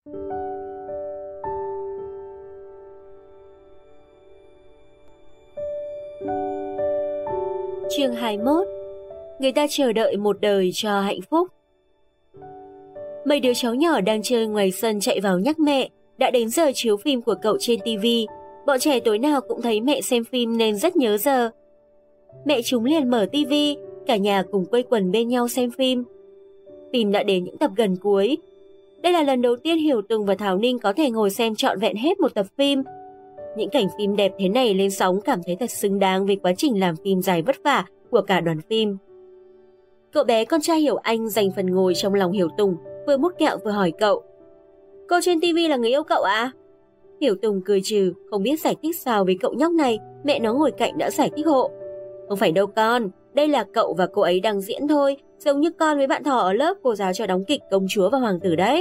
Chương 21. Người ta chờ đợi một đời cho hạnh phúc. Mấy đứa cháu nhỏ đang chơi ngoài sân chạy vào nhắc mẹ, đã đến giờ chiếu phim của cậu trên TV. Bọn trẻ tối nào cũng thấy mẹ xem phim nên rất nhớ giờ. Mẹ chúng liền mở TV, cả nhà cùng quây quần bên nhau xem phim. Phim đã đến những tập gần cuối. Đây là lần đầu tiên Hiểu Tùng và Thảo Ninh có thể ngồi xem trọn vẹn hết một tập phim. Những cảnh phim đẹp thế này lên sóng cảm thấy thật xứng đáng với quá trình làm phim dài vất vả của cả đoàn phim. Cậu bé con trai Hiểu Anh giành phần ngồi trong lòng Hiểu Tùng, vừa mút kẹo vừa hỏi cậu: "Cô trên TV là người yêu cậu à?" Hiểu Tùng cười trừ, không biết giải thích sao với cậu nhóc này, mẹ nó ngồi cạnh đã giải thích hộ: "Không phải đâu con, đây là cậu và cô ấy đang diễn thôi, giống như con với bạn Thỏ ở lớp cô giáo cho đóng kịch công chúa và hoàng tử đấy."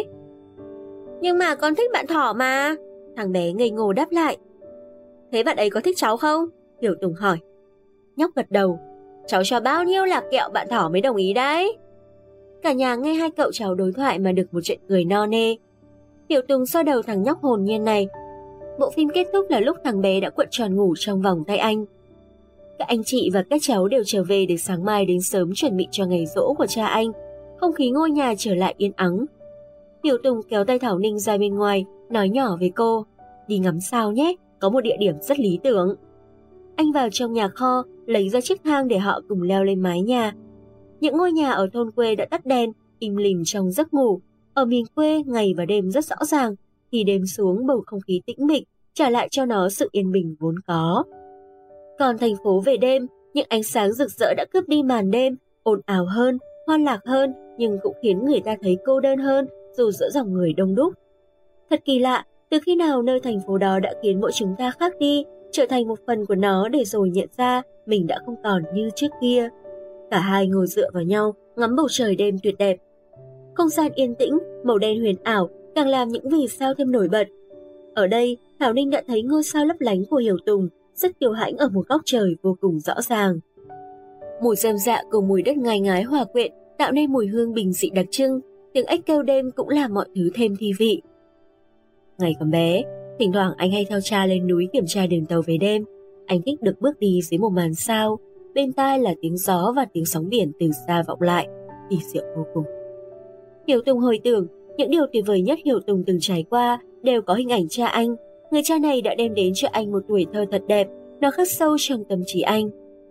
"Nhưng mà con thích bạn Thỏ mà," thằng bé ngây ngô đáp lại. "Thế bạn ấy có thích cháu không?" Hiểu Tùng hỏi. Nhóc gật đầu: "Cháu cho bao nhiêu là kẹo bạn Thỏ mới đồng ý đấy." Cả nhà nghe hai cậu cháu đối thoại mà được một trận cười no nê. Hiểu Tùng xoa đầu thằng nhóc hồn nhiên này. Bộ phim kết thúc là lúc thằng bé đã cuộn tròn ngủ trong vòng tay anh. Các anh chị và các cháu đều trở về để sáng mai đến sớm chuẩn bị cho ngày giỗ của cha anh. Không khí ngôi nhà trở lại yên ắng. Hiểu Tùng kéo tay Thảo Ninh ra bên ngoài, nói nhỏ với cô: "Đi ngắm sao nhé, có một địa điểm rất lý tưởng." Anh vào trong nhà kho, lấy ra chiếc thang để họ cùng leo lên mái nhà. Những ngôi nhà ở thôn quê đã tắt đèn, im lìm trong giấc ngủ. Ở miền quê, ngày và đêm rất rõ ràng, thì đêm xuống bầu không khí tĩnh mịch, trả lại cho nó sự yên bình vốn có. Còn thành phố về đêm, những ánh sáng rực rỡ đã cướp đi màn đêm, ồn ào hơn, hoan lạc hơn, nhưng cũng khiến người ta thấy cô đơn hơn dù giữa dòng người đông đúc. Thật kỳ lạ, từ khi nào nơi thành phố đó đã khiến mỗi chúng ta khác đi, trở thành một phần của nó để rồi nhận ra mình đã không còn như trước kia. Cả hai ngồi dựa vào nhau, ngắm bầu trời đêm tuyệt đẹp. Không gian yên tĩnh, màu đen huyền ảo, càng làm những vì sao thêm nổi bật. Ở đây, Thảo Ninh đã thấy ngôi sao lấp lánh của Hiểu Tùng, rất kiêu hãnh ở một góc trời vô cùng rõ ràng. Mùi rơm rạ cùng mùi đất ngai ngái hòa quyện, tạo nên mùi hương bình dị đặc trưng. Tiếng ếch kêu đêm cũng làm mọi thứ thêm thi vị. Ngày còn bé, thỉnh thoảng anh hay theo cha lên núi kiểm tra đường tàu về đêm. Anh thích được bước đi dưới một màn sao, bên tai là tiếng gió và tiếng sóng biển từ xa vọng lại, kỳ diệu vô cùng. Hiểu Tùng hồi tưởng, những điều tuyệt vời nhất Hiểu Tùng từng trải qua đều có hình ảnh cha anh. Người cha này đã đem đến cho anh một tuổi thơ thật đẹp, nó khắc sâu trong tâm trí anh.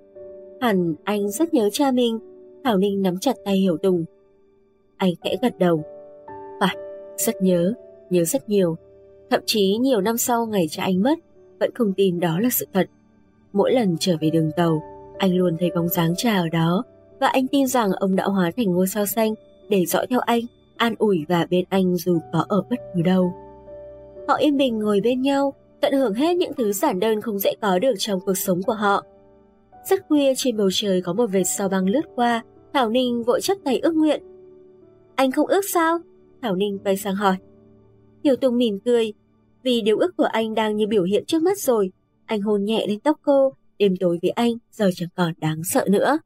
Hẳn anh rất nhớ cha mình. Thảo Ninh nắm chặt tay Hiểu Tùng. Anh khẽ gật đầu. Phải, rất nhớ rất nhiều. Thậm chí nhiều năm sau ngày cha anh mất, vẫn không tin đó là sự thật. Mỗi lần trở về đường tàu, anh luôn thấy bóng dáng cha ở đó, và anh tin rằng ông đã hóa thành ngôi sao xanh để dõi theo anh, an ủi và bên anh dù có ở bất cứ đâu. Họ yên bình ngồi bên nhau, tận hưởng hết những thứ giản đơn không dễ có được trong cuộc sống của họ. Rất khuya, trên bầu trời có một vệt sao băng lướt qua. Thảo Ninh vội chắp tay ước nguyện. Anh không ước sao? Thảo Ninh quay sang hỏi. Hiểu Tùng mỉm cười, vì điều ước của anh đang như biểu hiện trước mắt rồi. Anh hôn nhẹ lên tóc cô, đêm tối với anh giờ chẳng còn đáng sợ nữa.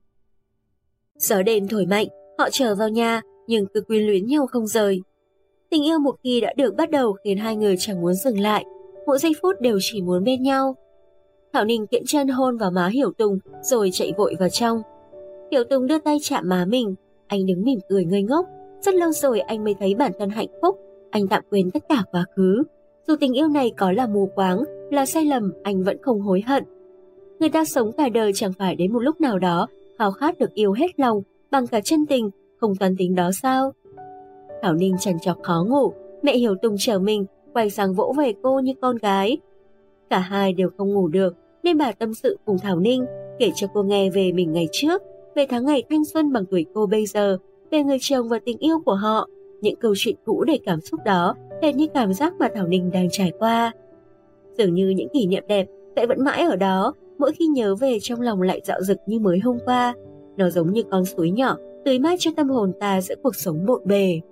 Gió đêm thổi mạnh, họ trở vào nhà nhưng cứ quyến luyến nhau không rời. Tình yêu một khi đã được bắt đầu khiến hai người chẳng muốn dừng lại, mỗi giây phút đều chỉ muốn bên nhau. Thảo Ninh kiễng chân hôn vào má Hiểu Tùng rồi chạy vội vào trong. Hiểu Tùng đưa tay chạm má mình, anh đứng mỉm cười ngây ngốc. Rất lâu rồi anh mới thấy bản thân hạnh phúc, anh tạm quên tất cả quá khứ. Dù tình yêu này có là mù quáng, là sai lầm, anh vẫn không hối hận. Người ta sống cả đời chẳng phải đến một lúc nào đó khao khát được yêu hết lòng, bằng cả chân tình, không toán tính đó sao? Thảo Ninh trằn trọc khó ngủ, mẹ Hiểu Tùng chờ mình, quay sang vỗ về cô như con gái. Cả hai đều không ngủ được, nên bà tâm sự cùng Thảo Ninh, kể cho cô nghe về mình ngày trước, về tháng ngày thanh xuân bằng tuổi cô bây giờ, về người chồng và tình yêu của họ. Những câu chuyện cũ đầy cảm xúc đó, hệt như cảm giác mà Thảo Ninh đang trải qua. Dường như những kỷ niệm đẹp sẽ vẫn mãi ở đó, mỗi khi nhớ về trong lòng lại dạo dực như mới hôm qua. Nó giống như con suối nhỏ, tưới mát cho tâm hồn ta giữa cuộc sống bộn bề.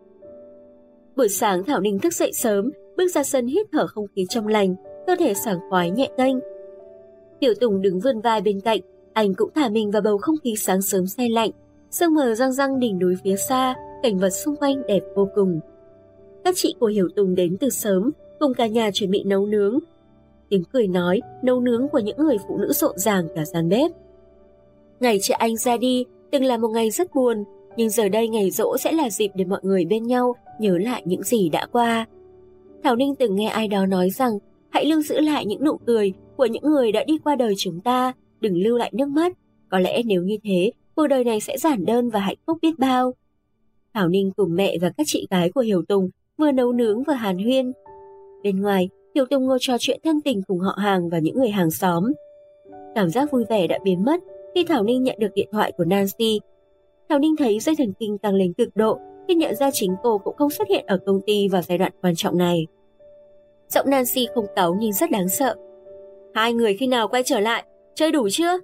Buổi sáng Thảo Ninh thức dậy sớm, bước ra sân hít thở không khí trong lành, cơ thể sảng khoái nhẹ tênh. Hiểu Tùng đứng vươn vai bên cạnh, anh cũng thả mình vào bầu không khí sáng sớm se lạnh. Sương mờ răng răng đỉnh núi phía xa, cảnh vật xung quanh đẹp vô cùng. Các chị của Hiểu Tùng đến từ sớm, cùng cả nhà chuẩn bị nấu nướng. Tiếng cười nói, nấu nướng của những người phụ nữ rộn ràng cả gian bếp. Ngày chị Anh ra đi, từng là một ngày rất buồn, nhưng giờ đây ngày giỗ sẽ là dịp để mọi người bên nhau nhớ lại những gì đã qua. Thảo Ninh từng nghe ai đó nói rằng, hãy lưu giữ lại những nụ cười của những người đã đi qua đời chúng ta, đừng lưu lại nước mắt. Có lẽ nếu như thế, cuộc đời này sẽ giản đơn và hạnh phúc biết bao. Thảo Ninh cùng mẹ và các chị gái của Hiểu Tùng vừa nấu nướng vừa hàn huyên. Bên ngoài, Hiểu Tùng ngồi trò chuyện thân tình cùng họ hàng và những người hàng xóm. Cảm giác vui vẻ đã biến mất khi Thảo Ninh nhận được điện thoại của Nancy. Thảo Ninh thấy dây thần kinh tăng lên cực độ khi nhận ra chính cô cũng không xuất hiện ở công ty vào giai đoạn quan trọng này. Giọng Nancy không cáu nhưng rất đáng sợ. Hai người khi nào quay trở lại? Chơi đủ chưa?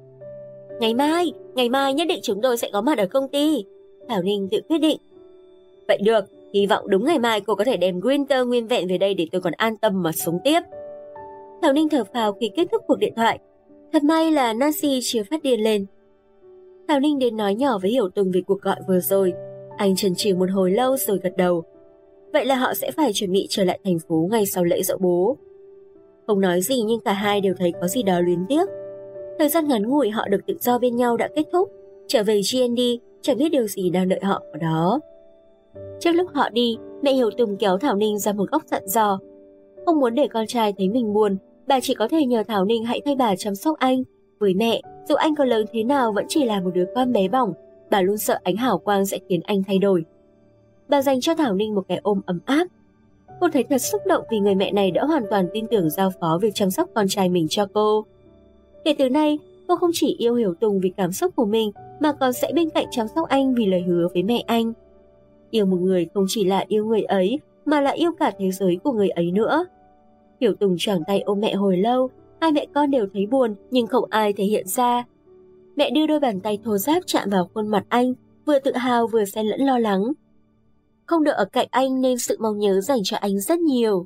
Ngày mai nhất định chúng tôi sẽ có mặt ở công ty. Thảo Ninh tự quyết định. Vậy được, hy vọng đúng ngày mai cô có thể đem Winter nguyên vẹn về đây để tôi còn an tâm mà sống tiếp. Thảo Ninh thở phào khi kết thúc cuộc điện thoại. Thật may là Nancy chưa phát điên lên. Thảo Ninh đến nói nhỏ với Hiểu Tùng về cuộc gọi vừa rồi. Anh chần chừ một hồi lâu rồi gật đầu. Vậy là họ sẽ phải chuẩn bị trở lại thành phố ngay sau lễ dỗ bố. Không nói gì nhưng cả hai đều thấy có gì đó luyến tiếc. Thời gian ngắn ngủi họ được tự do bên nhau đã kết thúc. Trở về GND, chẳng biết điều gì đang đợi họ ở đó. Trước lúc họ đi, mẹ Hiểu Tùng kéo Thảo Ninh ra một góc dặn dò. Không muốn để con trai thấy mình buồn, bà chỉ có thể nhờ Thảo Ninh hãy thay bà chăm sóc anh. Với mẹ, dù anh có lớn thế nào vẫn chỉ là một đứa con bé bỏng, bà luôn sợ ánh hào quang sẽ khiến anh thay đổi. Bà dành cho Thảo Ninh một cái ôm ấm áp. Cô thấy thật xúc động vì người mẹ này đã hoàn toàn tin tưởng giao phó việc chăm sóc con trai mình cho cô. Kể từ nay, cô không chỉ yêu Hiểu Tùng vì cảm xúc của mình mà còn sẽ bên cạnh chăm sóc anh vì lời hứa với mẹ anh. Yêu một người không chỉ là yêu người ấy mà là yêu cả thế giới của người ấy nữa. Hiểu Tùng choàng tay ôm mẹ hồi lâu, hai mẹ con đều thấy buồn nhưng không ai thể hiện ra. Mẹ đưa đôi bàn tay thô ráp chạm vào khuôn mặt anh, vừa tự hào vừa xen lẫn lo lắng. Không được ở cạnh anh nên sự mong nhớ dành cho anh rất nhiều.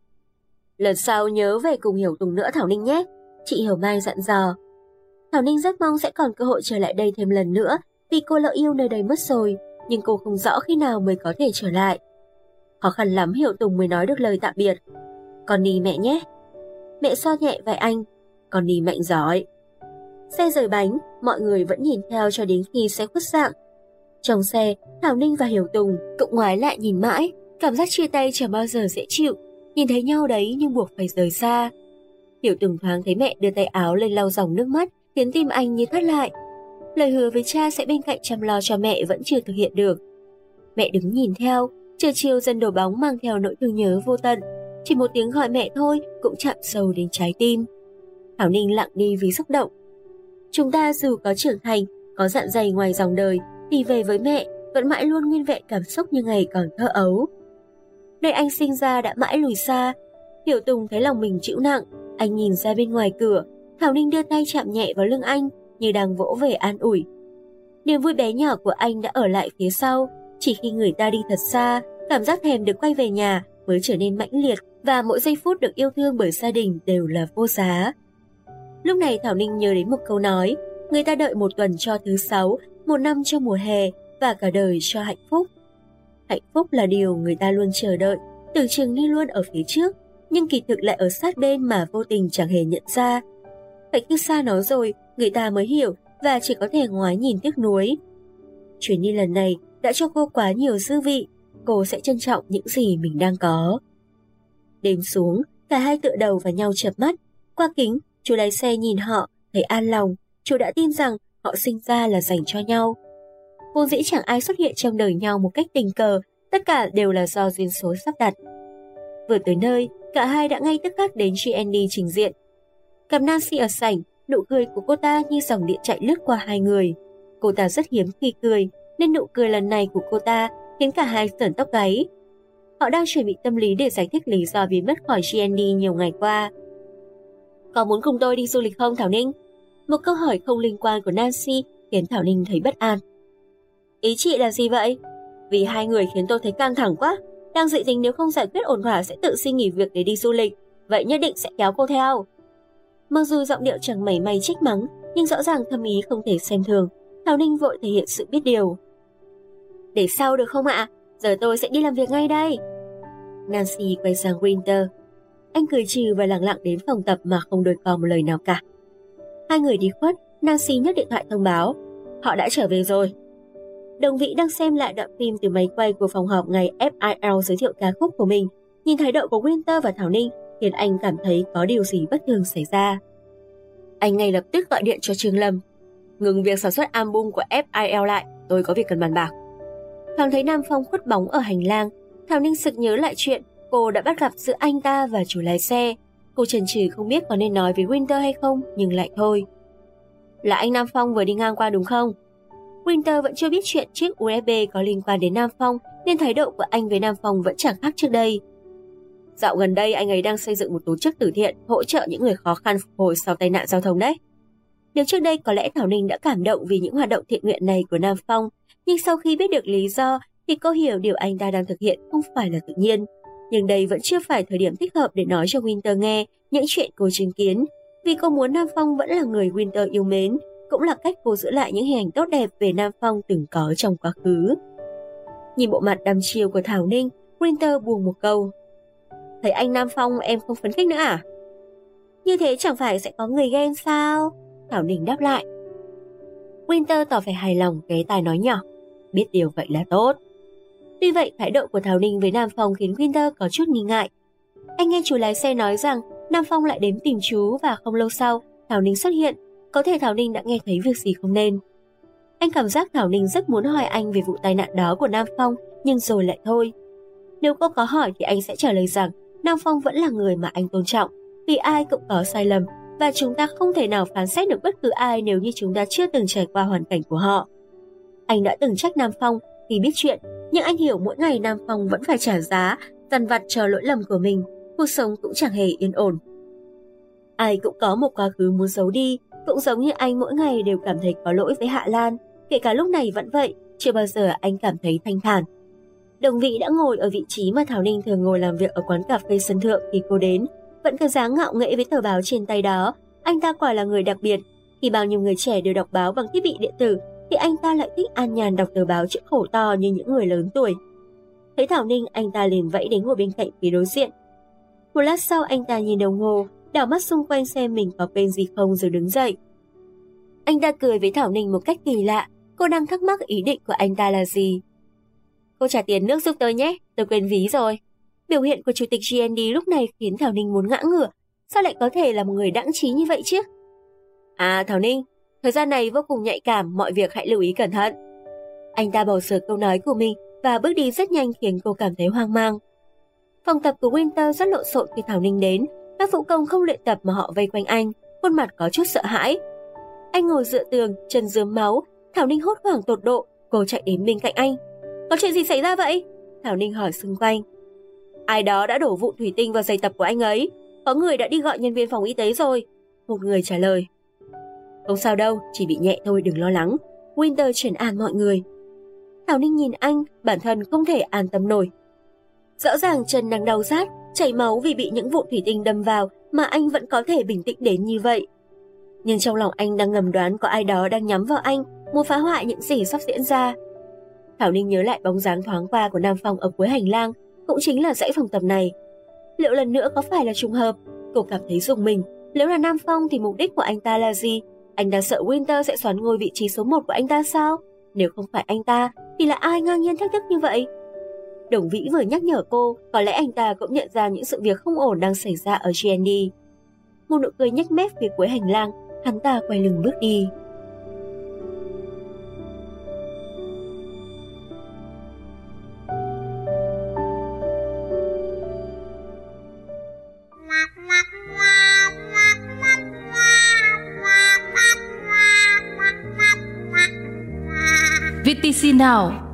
Lần sau nhớ về cùng Hiểu Tùng nữa Thảo Ninh nhé, chị Hiểu Mai dặn dò. Thảo Ninh rất mong sẽ còn cơ hội trở lại đây thêm lần nữa vì cô lỡ yêu nơi đây mất rồi, nhưng cô không rõ khi nào mới có thể trở lại. Khó khăn lắm Hiểu Tùng mới nói được lời tạm biệt. Con đi mẹ nhé. Mẹ xoa nhẹ vai anh. Con đi mạnh giỏi. Xe rời bánh, mọi người vẫn nhìn theo cho đến khi xe khuất dạng. Trong xe, Thảo Ninh và Hiểu Tùng cũng ngoái lại nhìn mãi, cảm giác chia tay chẳng bao giờ dễ chịu. Nhìn thấy nhau đấy nhưng buộc phải rời xa. Hiểu Tùng thoáng thấy mẹ đưa tay áo lên lau dòng nước mắt, khiến tim anh như thắt lại. Lời hứa với cha sẽ bên cạnh chăm lo cho mẹ vẫn chưa thực hiện được. Mẹ đứng nhìn theo, trời chiều dần đổ bóng mang theo nỗi thương nhớ vô tận. Chỉ một tiếng gọi mẹ thôi cũng chạm sâu đến trái tim. Thảo Ninh lặng đi vì xúc động. Chúng ta dù có trưởng thành, có dạn dày ngoài dòng đời, thì về với mẹ vẫn mãi luôn nguyên vẹn cảm xúc như ngày còn thơ ấu. Nơi anh sinh ra đã mãi lùi xa. Hiểu Tùng thấy lòng mình chịu nặng, anh nhìn ra bên ngoài cửa. Thảo Ninh đưa tay chạm nhẹ vào lưng anh như đang vỗ về an ủi. Niềm vui bé nhỏ của anh đã ở lại phía sau. Chỉ khi người ta đi thật xa, cảm giác thèm được quay về nhà mới trở nên mãnh liệt và mỗi giây phút được yêu thương bởi gia đình đều là vô giá. Lúc này Thảo Ninh nhớ đến một câu nói, người ta đợi một tuần cho thứ 6, một năm cho mùa hè và cả đời cho hạnh phúc. Hạnh phúc là điều người ta luôn chờ đợi, tưởng chừng như luôn ở phía trước, nhưng kỳ thực lại ở sát bên mà vô tình chẳng hề nhận ra. Phải cứ xa nó rồi, người ta mới hiểu và chỉ có thể ngoái nhìn tiếc nuối. Chuyến đi lần này đã cho cô quá nhiều dư vị, cô sẽ trân trọng những gì mình đang có. Đêm xuống, cả hai tựa đầu vào nhau chợp mắt. Qua kính, chú lái xe nhìn họ, thấy an lòng. Chú đã tin rằng họ sinh ra là dành cho nhau. Vốn dĩ chẳng ai xuất hiện trong đời nhau một cách tình cờ, tất cả đều là do duyên số sắp đặt. Vừa tới nơi, cả hai đã ngay tức khắc đến GND trình diện. Gặp Nancy ở sảnh, nụ cười của cô ta như dòng điện chạy lướt qua hai người. Cô ta rất hiếm khi cười, nên nụ cười lần này của cô ta khiến cả hai sởn tóc gáy. Họ đang chuẩn bị tâm lý để giải thích lý do biến mất khỏi GND nhiều ngày qua. Có muốn cùng tôi đi du lịch không Thảo Ninh? Một câu hỏi không liên quan của Nancy khiến Thảo Ninh thấy bất an. Ý chị là gì vậy? Vì hai người khiến tôi thấy căng thẳng quá. Đang dự tính nếu không giải quyết ổn thỏa sẽ tự xin nghỉ việc để đi du lịch. Vậy nhất định sẽ kéo cô theo. Mặc dù giọng điệu chẳng mảy may trách mắng, nhưng rõ ràng thâm ý không thể xem thường. Thảo Ninh vội thể hiện sự biết điều. Để sau được không ạ? Giờ tôi sẽ đi làm việc ngay đây. Nancy quay sang Winter. Anh cười trừ và lặng lặng đến phòng tập mà không đôi co một lời nào cả. Hai người đi khuất, Nancy nhấc điện thoại thông báo. Họ đã trở về rồi. Đồng Vĩ đang xem lại đoạn phim từ máy quay của phòng họp ngày FIL giới thiệu ca khúc của mình. Nhìn thái độ của Winter và Thảo Ninh khiến anh cảm thấy có điều gì bất thường xảy ra. Anh ngay lập tức gọi điện cho Trương Lâm. Ngừng việc sản xuất album của FIL lại, tôi có việc cần bàn bạc. Thoáng thấy Nam Phong khuất bóng ở hành lang, Thảo Ninh sực nhớ lại chuyện cô đã bắt gặp giữa anh ta và chủ lái xe. Cô chần chừ không biết có nên nói với Winter hay không, nhưng lại thôi. Là anh Nam Phong vừa đi ngang qua đúng không? Winter vẫn chưa biết chuyện chiếc USB có liên quan đến Nam Phong, nên thái độ của anh với Nam Phong vẫn chẳng khác trước đây. Dạo gần đây anh ấy đang xây dựng một tổ chức từ thiện hỗ trợ những người khó khăn phục hồi sau tai nạn giao thông đấy. Nếu trước đây có lẽ Thảo Ninh đã cảm động vì những hoạt động thiện nguyện này của Nam Phong, nhưng sau khi biết được lý do thì cô hiểu điều anh ta đang thực hiện không phải là tự nhiên. Nhưng đây vẫn chưa phải thời điểm thích hợp để nói cho Winter nghe những chuyện cô chứng kiến, vì cô muốn Nam Phong vẫn là người Winter yêu mến, cũng là cách cô giữ lại những hình ảnh tốt đẹp về Nam Phong từng có trong quá khứ. Nhìn bộ mặt đăm chiêu của Thảo Ninh, Winter buông một câu. Thấy anh Nam Phong em không phấn khích nữa à? Như thế chẳng phải sẽ có người ghen sao? Thảo Ninh đáp lại. Winter tỏ vẻ hài lòng ghé tai nói nhỏ. Biết điều vậy là tốt. Tuy vậy, thái độ của Thảo Ninh với Nam Phong khiến Winter có chút nghi ngại. Anh nghe chú lái xe nói rằng Nam Phong lại đến tìm chú và không lâu sau, Thảo Ninh xuất hiện. Có thể Thảo Ninh đã nghe thấy việc gì không nên. Anh cảm giác Thảo Ninh rất muốn hỏi anh về vụ tai nạn đó của Nam Phong, nhưng rồi lại thôi. Nếu cô có hỏi thì anh sẽ trả lời rằng Nam Phong vẫn là người mà anh tôn trọng, vì ai cũng có sai lầm, và chúng ta không thể nào phán xét được bất cứ ai nếu như chúng ta chưa từng trải qua hoàn cảnh của họ. Anh đã từng trách Nam Phong vì biết chuyện, nhưng anh hiểu mỗi ngày Nam Phong vẫn phải trả giá, dằn vặt cho lỗi lầm của mình, cuộc sống cũng chẳng hề yên ổn. Ai cũng có một quá khứ muốn giấu đi, cũng giống như anh mỗi ngày đều cảm thấy có lỗi với Hạ Lan, kể cả lúc này vẫn vậy, chưa bao giờ anh cảm thấy thanh thản. Đồng Vĩ đã ngồi ở vị trí mà Thảo Ninh thường ngồi làm việc ở quán cà phê sân thượng khi cô đến, vẫn cái dáng ngạo nghễ với tờ báo trên tay đó. Anh ta quả là người đặc biệt. Khi bao nhiêu người trẻ đều đọc báo bằng thiết bị điện tử, thì anh ta lại thích an nhàn đọc tờ báo chữ khổ to như những người lớn tuổi. Thấy Thảo Ninh, anh ta liền vẫy đến ngồi bên cạnh phía đối diện. Một lát sau, anh ta nhìn đồng hồ, đảo mắt xung quanh xem mình có quên gì không rồi đứng dậy. Anh ta cười với Thảo Ninh một cách kỳ lạ. Cô đang thắc mắc ý định của anh ta là gì. Cô trả tiền nước giúp tôi nhé, tôi quên ví rồi. Biểu hiện của chủ tịch GND lúc này khiến Thảo Ninh muốn ngã ngửa. Sao lại có thể là một người đãng trí như vậy chứ? À Thảo Ninh, thời gian này vô cùng nhạy cảm, mọi việc hãy lưu ý cẩn thận. Anh ta bỏ sửa câu nói của mình và bước đi rất nhanh khiến cô cảm thấy hoang mang. Phòng tập của Winter rất lộn xộn khi Thảo Ninh đến. Các vũ công không luyện tập mà họ vây quanh anh, khuôn mặt có chút sợ hãi. Anh ngồi dựa tường, chân rướm máu. Thảo Ninh hốt hoảng tột độ, cô chạy đến bên cạnh anh. Có chuyện gì xảy ra vậy? Thảo Ninh hỏi xung quanh. Ai đó đã đổ vụn thủy tinh vào giày tập của anh ấy. Có người đã đi gọi nhân viên phòng y tế rồi. Một người trả lời. Không sao đâu, chỉ bị nhẹ thôi, đừng lo lắng. Winter trấn an mọi người. Thảo Ninh nhìn anh, bản thân không thể an tâm nổi. Rõ ràng chân đang đau rát, chảy máu vì bị những vụn thủy tinh đâm vào mà anh vẫn có thể bình tĩnh đến như vậy. Nhưng trong lòng anh đang ngầm đoán có ai đó đang nhắm vào anh, muốn phá hoại những gì sắp diễn ra. Thảo Ninh nhớ lại bóng dáng thoáng qua của Nam Phong ở cuối hành lang, cũng chính là dãy phòng tập này. Liệu lần nữa có phải là trùng hợp? Cô cảm thấy rùng mình. Nếu là Nam Phong thì mục đích của anh ta là gì? Anh ta sợ Winter sẽ xoán ngôi vị trí số 1 của anh ta sao? Nếu không phải anh ta, thì là ai ngang nhiên thách thức như vậy? Đồng Vĩ vừa nhắc nhở cô, có lẽ anh ta cũng nhận ra những sự việc không ổn đang xảy ra ở GND. Một nụ cười nhếch mép phía cuối hành lang, hắn ta quay lưng bước đi. VTC Now